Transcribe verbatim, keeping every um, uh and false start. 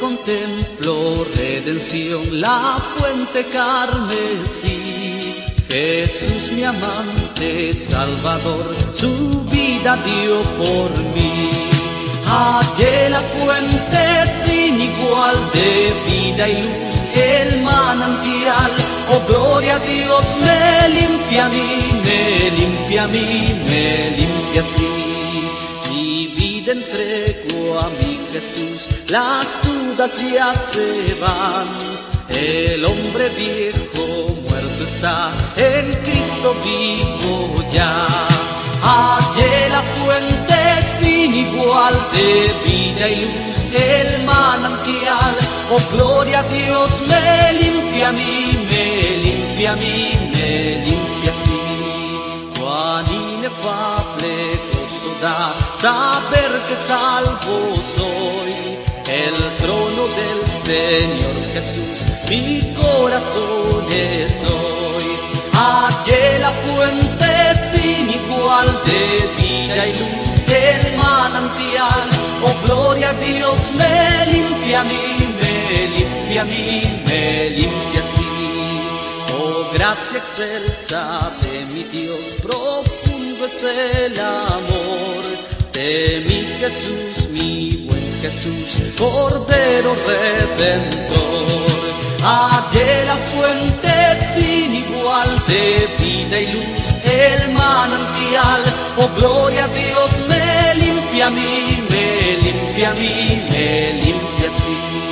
contemplo redención, la fuente carmesí. Jesús mi amante Salvador, su vida dio por mí. Hallé la fuente sin igual de vida y luz, el manantial. Oh, gloria a Dios, me limpia a mí, me limpia a mí, me limpia así. Mi vida entrego a mi Jesús, las dudas ya se van. El hombre viejo muerto está, en Cristo vivo ya. Hallé la fuente sin igual de vida y luz, el manantial. Oh, gloria a Dios, me limpia a mí, me limpia a mí, me limpia así. Cuán inefable gozo da saber que salvo soy. El trono del Señor Jesús, mi corazón es hoy. Hallé la fuente sin igual de vida y luz, el manantial. Oh, gloria a Dios, me limpia a mí, me limpia a mí, me limpia así. Oh, gracia excelsa de mi Dios, profundo es el amor de mi Jesús, mi buen Jesús, Cordero Redentor. Hallé la fuente sin igual de vida y luz, el manantial. Oh, gloria a Dios, me limpia a mí, me limpia a mí, me limpia así.